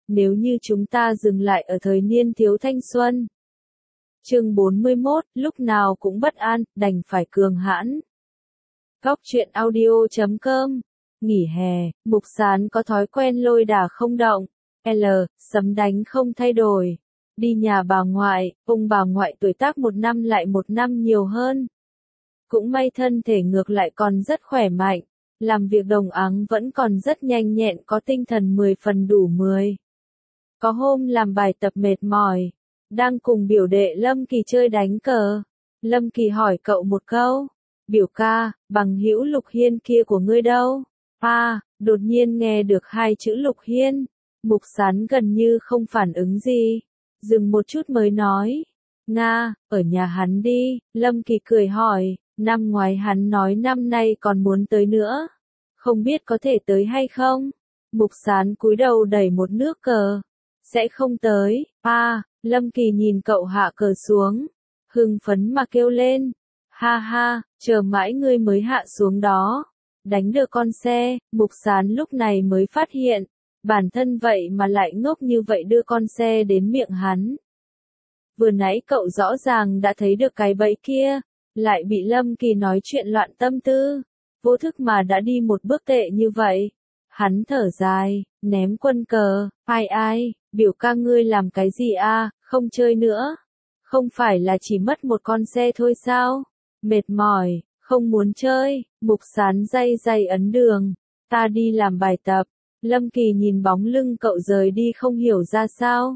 nếu như chúng ta dừng lại ở thời niên thiếu thanh xuân. Chương 41, lúc nào cũng bất an, đành phải cường hãn. Góc truyện audio.com. Nghỉ hè, Mục Sán có thói quen lôi đả không động. Sấm đánh không thay đổi. Đi nhà bà ngoại, ông bà ngoại tuổi tác một năm lại một năm nhiều hơn. Cũng may thân thể ngược lại còn rất khỏe mạnh. Làm việc đồng áng vẫn còn rất nhanh nhẹn, có tinh thần 10 phần đủ 10. Có hôm làm bài tập mệt mỏi, đang cùng biểu đệ Lâm Kỳ chơi đánh cờ. Lâm Kỳ hỏi cậu một câu, biểu ca, bằng hữu Lục Hiên kia của ngươi đâu? Đột nhiên nghe được hai chữ Lục Hiên, Mục Sán gần như không phản ứng gì, dừng một chút mới nói, Nga, ở nhà hắn đi. Lâm Kỳ cười hỏi, năm ngoái hắn nói năm nay còn muốn tới nữa, không biết có thể tới hay không? Mục Sán cúi đầu đẩy một nước cờ, sẽ không tới. Lâm Kỳ nhìn cậu hạ cờ xuống, hưng phấn mà kêu lên, ha ha, chờ mãi ngươi mới hạ xuống đó, đánh được con xe. Mục Sán lúc này mới phát hiện, bản thân vậy mà lại ngốc như vậy đưa con xe đến miệng hắn. Vừa nãy cậu rõ ràng đã thấy được cái bẫy kia, lại bị Lâm Kỳ nói chuyện loạn tâm tư, vô thức mà đã đi một bước tệ như vậy. Hắn thở dài, ném quân cờ, ai, biểu ca ngươi làm cái gì không chơi nữa. Không phải là chỉ mất một con xe thôi sao? Mệt mỏi, không muốn chơi. Mục Sán day ấn đường, ta đi làm bài tập. Lâm Kỳ nhìn bóng lưng cậu rời đi không hiểu ra sao.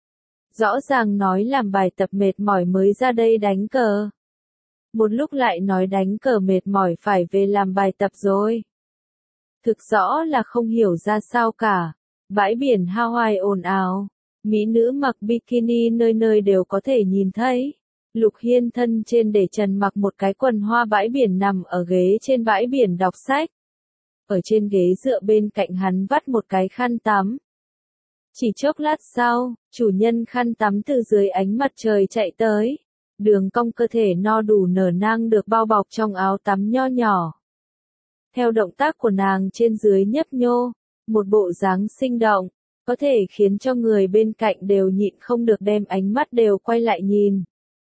Rõ ràng nói làm bài tập mệt mỏi mới ra đây đánh cờ. Một lúc lại nói đánh cờ mệt mỏi phải về làm bài tập rồi. Thực rõ là không hiểu ra sao cả. Bãi biển Hawaii ồn ào, mỹ nữ mặc bikini nơi nơi đều có thể nhìn thấy. Lục Hiên thân trên để trần mặc một cái quần hoa bãi biển nằm ở ghế trên bãi biển đọc sách. Ở trên ghế dựa bên cạnh hắn vắt một cái khăn tắm. Chỉ chốc lát sau, chủ nhân khăn tắm từ dưới ánh mặt trời chạy tới. Đường cong cơ thể no đủ nở nang được bao bọc trong áo tắm nho nhỏ. Theo động tác của nàng trên dưới nhấp nhô, một bộ dáng sinh động, có thể khiến cho người bên cạnh đều nhịn không được đem ánh mắt đều quay lại nhìn.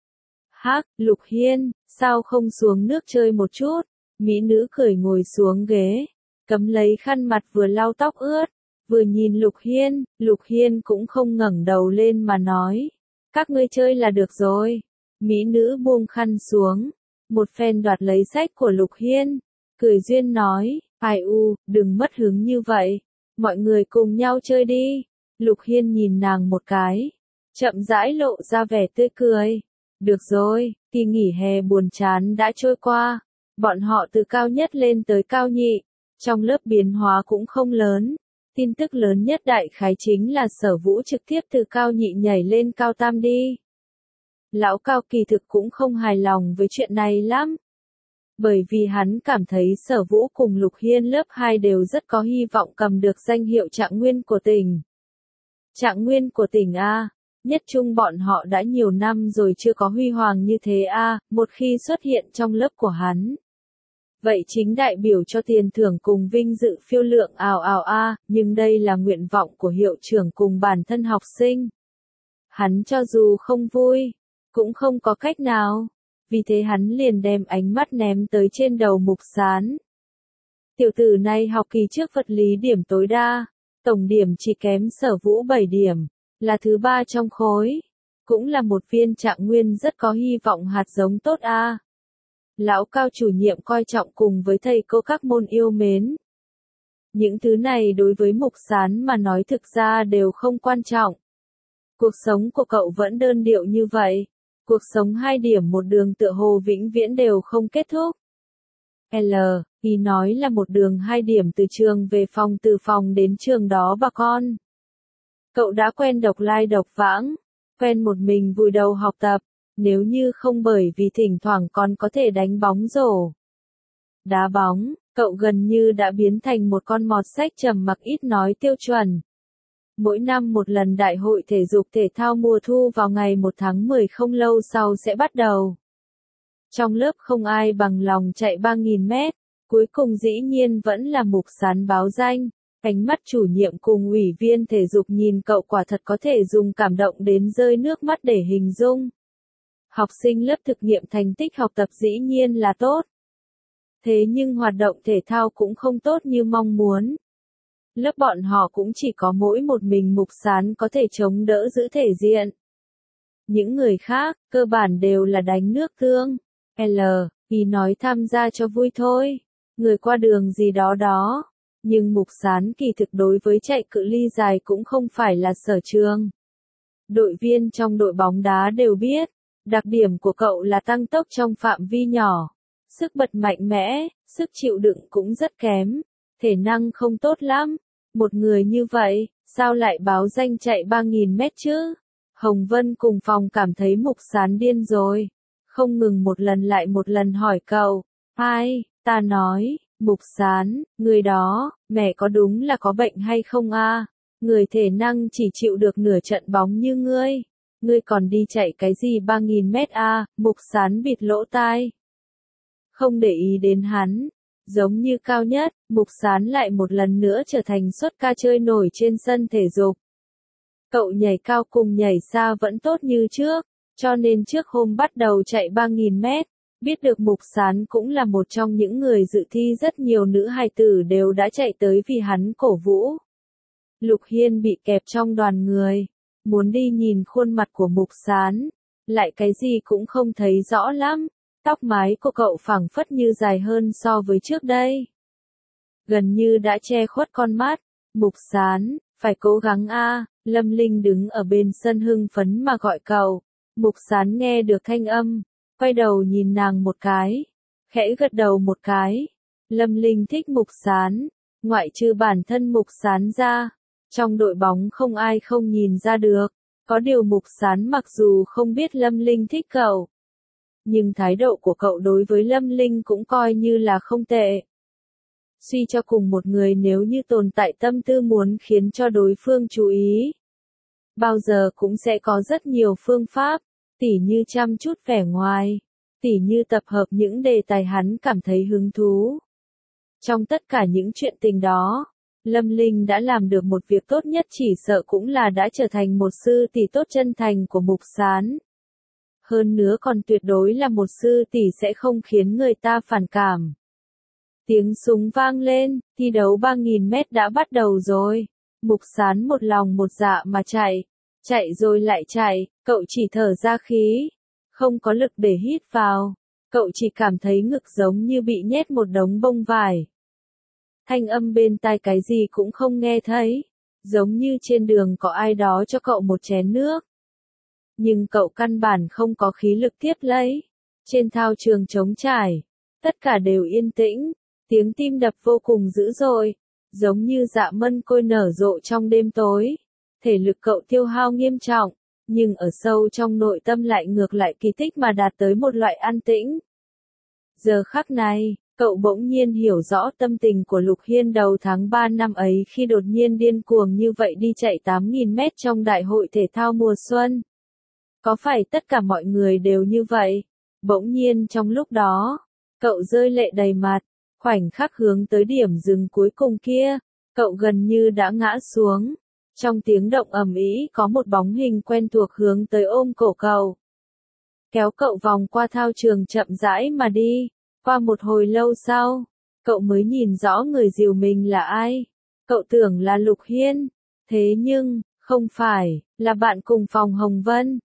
Lục Hiên, sao không xuống nước chơi một chút? Mỹ nữ cười ngồi xuống ghế, cắm lấy khăn mặt vừa lau tóc ướt, vừa nhìn Lục Hiên cũng không ngẩng đầu lên mà nói, các ngươi chơi là được rồi. Mỹ nữ buông khăn xuống, một phen đoạt lấy sách của Lục Hiên, cười duyên nói, đừng mất hứng như vậy, mọi người cùng nhau chơi đi. Lục Hiên nhìn nàng một cái, chậm rãi lộ ra vẻ tươi cười. Được rồi, kỳ nghỉ hè buồn chán đã trôi qua, bọn họ từ cao nhất lên tới cao nhị, trong lớp biến hóa cũng không lớn. Tin tức lớn nhất đại khái chính là Sở Vũ trực tiếp từ cao nhị nhảy lên cao tam đi. Lão Cao kỳ thực cũng không hài lòng với chuyện này lắm. Bởi vì hắn cảm thấy Sở Vũ cùng Lục Hiên lớp 2 đều rất có hy vọng cầm được danh hiệu trạng nguyên của tỉnh. Trạng nguyên của tỉnh nhất chung bọn họ đã nhiều năm rồi chưa có huy hoàng như thế một khi xuất hiện trong lớp của hắn. Vậy chính đại biểu cho tiền thưởng cùng vinh dự phiêu lượng nhưng đây là nguyện vọng của hiệu trưởng cùng bản thân học sinh. Hắn cho dù không vui, cũng không có cách nào, vì thế hắn liền đem ánh mắt ném tới trên đầu Mục Sán. Tiểu tử này học kỳ trước vật lý điểm tối đa, tổng điểm chỉ kém Sở Vũ 7 điểm, là thứ 3 trong khối, cũng là một viên trạng nguyên rất có hy vọng hạt giống tốt Lão Cao chủ nhiệm coi trọng cùng với thầy cô các môn yêu mến. Những thứ này đối với Mục Sán mà nói thực ra đều không quan trọng. Cuộc sống của cậu vẫn đơn điệu như vậy. Cuộc sống 2 điểm một đường tựa hồ vĩnh viễn đều không kết thúc. Ý nói là một đường 2 điểm từ trường về phòng, từ phòng đến trường đó bà con. Cậu đã quen độc lai độc vãng, quen một mình vùi đầu học tập, nếu như không bởi vì thỉnh thoảng còn có thể đánh bóng rổ, đá bóng, cậu gần như đã biến thành một con mọt sách trầm mặc ít nói tiêu chuẩn. Mỗi năm một lần đại hội thể dục thể thao mùa thu vào ngày 1 tháng 10 không lâu sau sẽ bắt đầu. Trong lớp không ai bằng lòng chạy 3.000 mét, cuối cùng dĩ nhiên vẫn là Mục Sán báo danh. Ánh mắt chủ nhiệm cùng ủy viên thể dục nhìn cậu quả thật có thể dùng cảm động đến rơi nước mắt để hình dung. Học sinh lớp thực nghiệm thành tích học tập dĩ nhiên là tốt. Thế nhưng hoạt động thể thao cũng không tốt như mong muốn. Lớp bọn họ cũng chỉ có mỗi một mình Mục Sán có thể chống đỡ giữ thể diện. Những người khác, cơ bản đều là đánh nước tương. Ý nói tham gia cho vui thôi. Người qua đường gì đó đó. Nhưng Mục Sán kỳ thực đối với chạy cự ly dài cũng không phải là sở trường. Đội viên trong đội bóng đá đều biết, đặc điểm của cậu là tăng tốc trong phạm vi nhỏ. Sức bật mạnh mẽ, sức chịu đựng cũng rất kém. Thể năng không tốt lắm. Một người như vậy, sao lại báo danh chạy 3.000 mét chứ? Hồng Vân cùng phòng cảm thấy Mục Sán điên rồi. Không ngừng một lần lại một lần hỏi cậu. Ai, ta nói, Mục Sán, người đó, mẹ có đúng là có bệnh hay không a? Người thể năng chỉ chịu được nửa trận bóng như ngươi. Ngươi còn đi chạy cái gì 3.000 mét a? Mục Sán bịt lỗ tai. Không để ý đến hắn. Giống như cao nhất, Mục Sán lại một lần nữa trở thành xuất ca chơi nổi trên sân thể dục. Cậu nhảy cao cùng nhảy xa vẫn tốt như trước, cho nên trước hôm bắt đầu chạy 3.000 mét, biết được Mục Sán cũng là một trong những người dự thi rất nhiều nữ hài tử đều đã chạy tới vì hắn cổ vũ. Lục Hiên bị kẹp trong đoàn người, muốn đi nhìn khuôn mặt của Mục Sán, lại cái gì cũng không thấy rõ lắm, tóc mái của cậu phảng phất như dài hơn so với trước đây. Gần như đã che khuất con mắt, Mục Sán, phải cố gắng a. Lâm Linh đứng ở bên sân hưng phấn mà gọi cậu. Mục Sán nghe được thanh âm, quay đầu nhìn nàng một cái, khẽ gật đầu một cái. Lâm Linh thích Mục Sán, ngoại trừ bản thân Mục Sán ra, trong đội bóng không ai không nhìn ra được. Có điều Mục Sán mặc dù không biết Lâm Linh thích cậu, nhưng thái độ của cậu đối với Lâm Linh cũng coi như là không tệ. Suy cho cùng một người nếu như tồn tại tâm tư muốn khiến cho đối phương chú ý, bao giờ cũng sẽ có rất nhiều phương pháp, tỉ như chăm chút vẻ ngoài, tỉ như tập hợp những đề tài hắn cảm thấy hứng thú. Trong tất cả những chuyện tình đó, Lâm Linh đã làm được một việc tốt nhất, chỉ sợ cũng là đã trở thành một sư tỷ tốt chân thành của Mục Sán. Hơn nữa còn tuyệt đối là một sư tỷ sẽ không khiến người ta phản cảm. Tiếng súng vang lên, thi đấu 3.000 mét đã bắt đầu rồi. Mục Sán một lòng một dạ mà chạy. Chạy rồi lại chạy, cậu chỉ thở ra khí. Không có lực để hít vào. Cậu chỉ cảm thấy ngực giống như bị nhét một đống bông vải. Thanh âm bên tai cái gì cũng không nghe thấy. Giống như trên đường có ai đó cho cậu một chén nước. Nhưng cậu căn bản không có khí lực tiếp lấy. Trên thao trường trống trải, tất cả đều yên tĩnh. Tiếng tim đập vô cùng dữ dội, giống như dạ mân côi nở rộ trong đêm tối. Thể lực cậu tiêu hao nghiêm trọng, nhưng ở sâu trong nội tâm lại ngược lại kỳ tích mà đạt tới một loại an tĩnh. Giờ khắc này, cậu bỗng nhiên hiểu rõ tâm tình của Lục Hiên đầu tháng 3 năm ấy khi đột nhiên điên cuồng như vậy đi chạy 8.000 mét trong đại hội thể thao mùa xuân. Có phải tất cả mọi người đều như vậy? Bỗng nhiên trong lúc đó, cậu rơi lệ đầy mặt. Khoảnh khắc hướng tới điểm dừng cuối cùng kia, cậu gần như đã ngã xuống. Trong tiếng động ầm ĩ có một bóng hình quen thuộc hướng tới ôm cổ cậu. Kéo cậu vòng qua thao trường chậm rãi mà đi. Qua một hồi lâu sau, cậu mới nhìn rõ người dìu mình là ai. Cậu tưởng là Lục Hiên. Thế nhưng, không phải, là bạn cùng phòng Hồng Vân.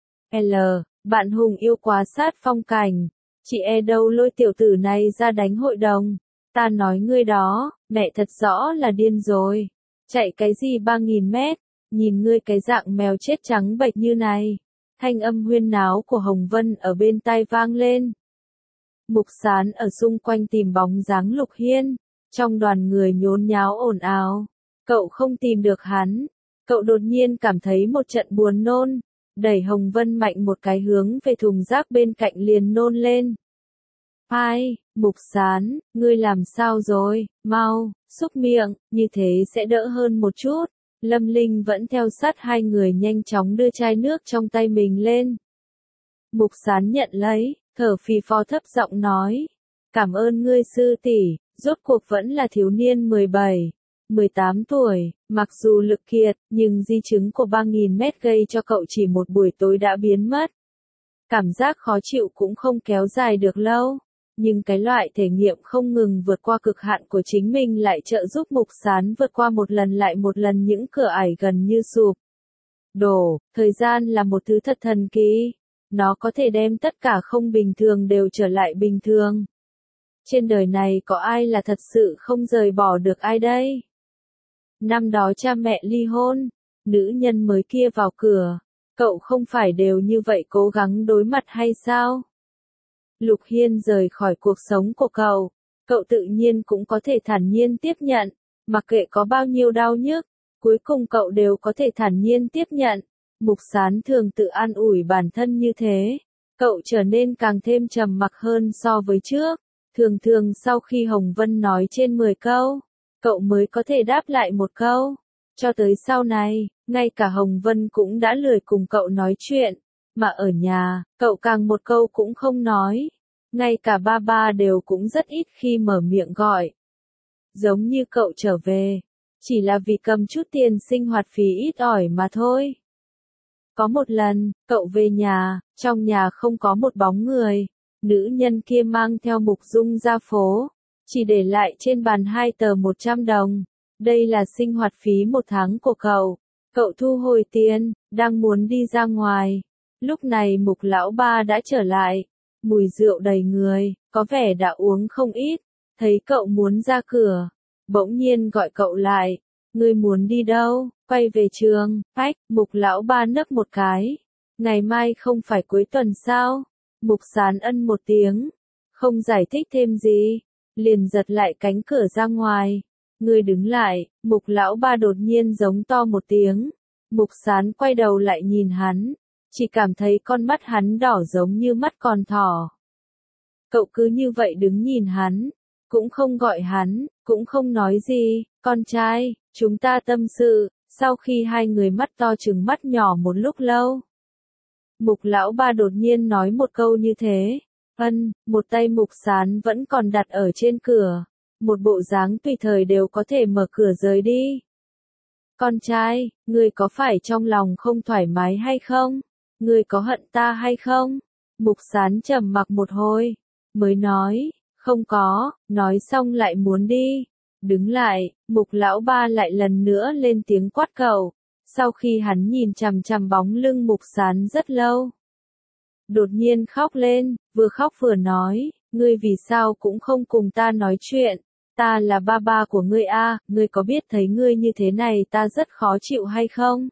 Bạn Hùng yêu quá sát phong cảnh. Chị đâu lôi tiểu tử này ra đánh hội đồng. Ta nói ngươi đó, mẹ thật rõ là điên rồi. Chạy cái gì 3.000 mét, nhìn ngươi cái dạng mèo chết trắng bệch như này. Thanh âm huyên náo của Hồng Vân ở bên tai vang lên. Mục Sán ở xung quanh tìm bóng dáng Lục Hiên. Trong đoàn người nhốn nháo ồn ào. Cậu không tìm được hắn. Cậu đột nhiên cảm thấy một trận buồn nôn. Đẩy Hồng Vân mạnh một cái hướng về thùng rác bên cạnh liền nôn lên. Ai, Mục Sán, ngươi làm sao rồi, mau, xúc miệng, như thế sẽ đỡ hơn một chút. Lâm Linh vẫn theo sát hai người nhanh chóng đưa chai nước trong tay mình lên. Mục Sán nhận lấy, thở phì phò thấp giọng nói. Cảm ơn ngươi sư tỷ, rốt cuộc vẫn là thiếu niên 17, 18 tuổi, mặc dù lực kiệt, nhưng di chứng của 3.000 mét gây cho cậu chỉ một buổi tối đã biến mất. Cảm giác khó chịu cũng không kéo dài được lâu, nhưng cái loại thể nghiệm không ngừng vượt qua cực hạn của chính mình lại trợ giúp Mục Sán vượt qua một lần lại một lần những cửa ải gần như sụp đổ. Thời gian là một thứ thật thần kỳ, nó có thể đem tất cả không bình thường đều trở lại bình thường. Trên đời này có ai là thật sự không rời bỏ được ai đây? Năm đó cha mẹ ly hôn, nữ nhân mới kia vào cửa, cậu không phải đều như vậy cố gắng đối mặt hay sao? Lục Hiên rời khỏi cuộc sống của cậu tự nhiên cũng có thể thản nhiên tiếp nhận, mặc kệ có bao nhiêu đau nhức, cuối cùng cậu đều có thể thản nhiên tiếp nhận. Mục Sán thường tự an ủi bản thân như thế, cậu trở nên càng thêm trầm mặc hơn so với trước. Thường thường sau khi Hồng Vân nói trên 10 câu, cậu mới có thể đáp lại một câu. Cho tới sau này, ngay cả Hồng Vân cũng đã lười cùng cậu nói chuyện, mà ở nhà, cậu càng một câu cũng không nói. Ngay cả ba ba đều cũng rất ít khi mở miệng gọi. Giống như cậu trở về, chỉ là vì cầm chút tiền sinh hoạt phí ít ỏi mà thôi. Có một lần, cậu về nhà, trong nhà không có một bóng người. Nữ nhân kia mang theo Mục Dung ra phố, chỉ để lại trên bàn 2 tờ 100 đồng. Đây là sinh hoạt phí một tháng của cậu. Cậu thu hồi tiền, đang muốn đi ra ngoài. Lúc này Mục lão ba đã trở lại, mùi rượu đầy người, có vẻ đã uống không ít. Thấy cậu muốn ra cửa, bỗng nhiên gọi cậu lại. Ngươi muốn đi đâu? Quay về trường. Phách, Mục lão ba nấc một cái. Ngày mai không phải cuối tuần sao? Mục Sán ân một tiếng, không giải thích thêm gì, liền giật lại cánh cửa ra ngoài. Ngươi đứng lại. Mục lão ba đột nhiên giống to một tiếng. Mục Sán quay đầu lại nhìn hắn, chỉ cảm thấy con mắt hắn đỏ giống như mắt con thỏ. Cậu cứ như vậy đứng nhìn hắn, cũng không gọi hắn, cũng không nói gì. Con trai, chúng ta tâm sự. Sau khi hai người mắt to trừng mắt nhỏ một lúc lâu, Mục lão ba đột nhiên nói một câu như thế. Một tay Mục Sán vẫn còn đặt ở trên cửa, một bộ dáng tùy thời đều có thể mở cửa rời đi. Con trai, ngươi có phải trong lòng không thoải mái hay không? Ngươi có hận ta hay không? Mục Sán trầm mặc một hồi, mới nói, không có. Nói xong lại muốn đi. Đứng lại, Mục lão ba lại lần nữa lên tiếng quát cậu. Sau khi hắn nhìn chằm chằm bóng lưng Mục Sán rất lâu, đột nhiên khóc lên, vừa khóc vừa nói, ngươi vì sao cũng không cùng ta nói chuyện, ta là ba ba của ngươi a, ngươi có biết thấy ngươi như thế này ta rất khó chịu hay không?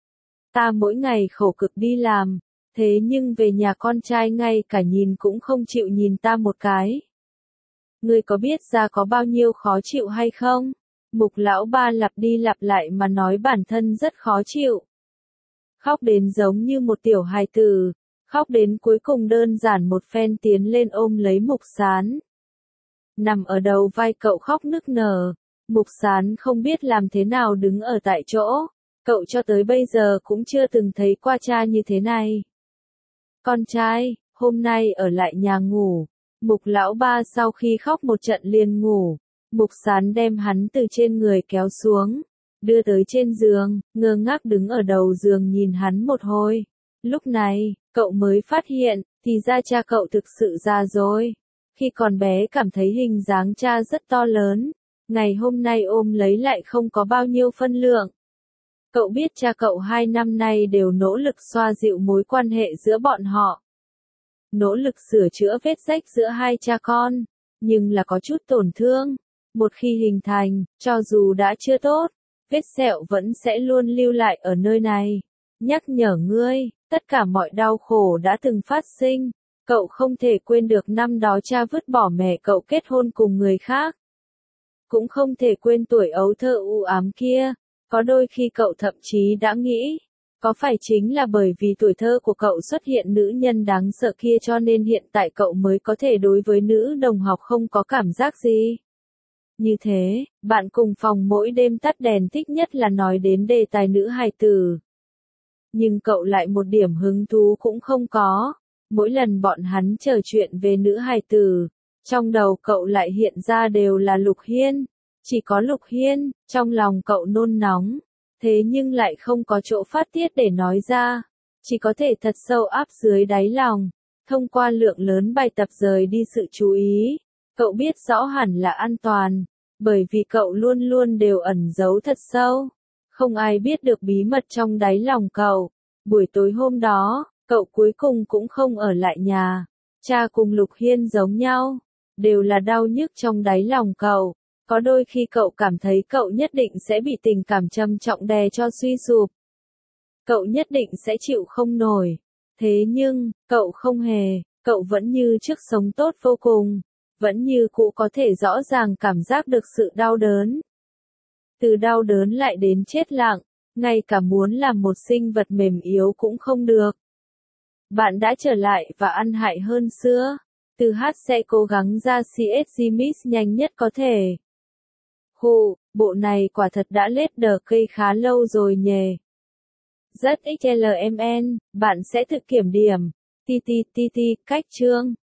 Ta mỗi ngày khổ cực đi làm, thế nhưng về nhà con trai ngay cả nhìn cũng không chịu nhìn ta một cái. Ngươi có biết ra có bao nhiêu khó chịu hay không? Mục lão ba lặp đi lặp lại mà nói bản thân rất khó chịu. Khóc đến giống như một tiểu hài tử, khóc đến cuối cùng đơn giản một phen tiến lên ôm lấy Mục Sán. Nằm ở đầu vai cậu khóc nức nở, Mục Sán không biết làm thế nào đứng ở tại chỗ, cậu cho tới bây giờ cũng chưa từng thấy qua cha như thế này. Con trai, hôm nay ở lại nhà ngủ. Mục lão ba sau khi khóc một trận liền ngủ. Mục Sán đem hắn từ trên người kéo xuống, đưa tới trên giường, ngơ ngác đứng ở đầu giường nhìn hắn một hồi. Lúc này, cậu mới phát hiện, thì ra cha cậu thực sự già rồi. Khi còn bé cảm thấy hình dáng cha rất to lớn, ngày hôm nay ôm lấy lại không có bao nhiêu phân lượng. Cậu biết cha cậu 2 năm nay đều nỗ lực xoa dịu mối quan hệ giữa bọn họ, nỗ lực sửa chữa vết rách giữa hai cha con, nhưng là có chút tổn thương. Một khi hình thành, cho dù đã chưa tốt, vết sẹo vẫn sẽ luôn lưu lại ở nơi này. Nhắc nhở ngươi, tất cả mọi đau khổ đã từng phát sinh. Cậu không thể quên được năm đó cha vứt bỏ mẹ cậu kết hôn cùng người khác. Cũng không thể quên tuổi ấu thơ u ám kia. Có đôi khi cậu thậm chí đã nghĩ, có phải chính là bởi vì tuổi thơ của cậu xuất hiện nữ nhân đáng sợ kia cho nên hiện tại cậu mới có thể đối với nữ đồng học không có cảm giác gì. Như thế, bạn cùng phòng mỗi đêm tắt đèn thích nhất là nói đến đề tài nữ hài tử. Nhưng cậu lại một điểm hứng thú cũng không có. Mỗi lần bọn hắn trò chuyện về nữ hài tử, trong đầu cậu lại hiện ra đều là Lục Hiên. Chỉ có Lục Hiên, trong lòng cậu nôn nóng, thế nhưng lại không có chỗ phát tiết để nói ra, chỉ có thể thật sâu áp dưới đáy lòng, thông qua lượng lớn bài tập rời đi sự chú ý. Cậu biết rõ hẳn là an toàn, bởi vì cậu luôn luôn đều ẩn giấu thật sâu, không ai biết được bí mật trong đáy lòng cậu. Buổi tối hôm đó, cậu cuối cùng cũng không ở lại nhà. Cha cùng Lục Hiên giống nhau, đều là đau nhức trong đáy lòng cậu. Có đôi khi cậu cảm thấy cậu nhất định sẽ bị tình cảm trầm trọng đè cho suy sụp. Cậu nhất định sẽ chịu không nổi. Thế nhưng, cậu không hề, cậu vẫn như trước sống tốt vô cùng, vẫn như cũ có thể rõ ràng cảm giác được sự đau đớn. Từ đau đớn lại đến chết lặng, ngay cả muốn làm một sinh vật mềm yếu cũng không được. Bạn đã trở lại và ăn hại hơn xưa. Từ hát sẽ cố gắng ra CSG Mix nhanh nhất có thể. Hù, bộ này quả thật đã lết đờ cây khá lâu rồi nhề. Rất XLMN, bạn sẽ thực kiểm điểm. TTTT, cách chương.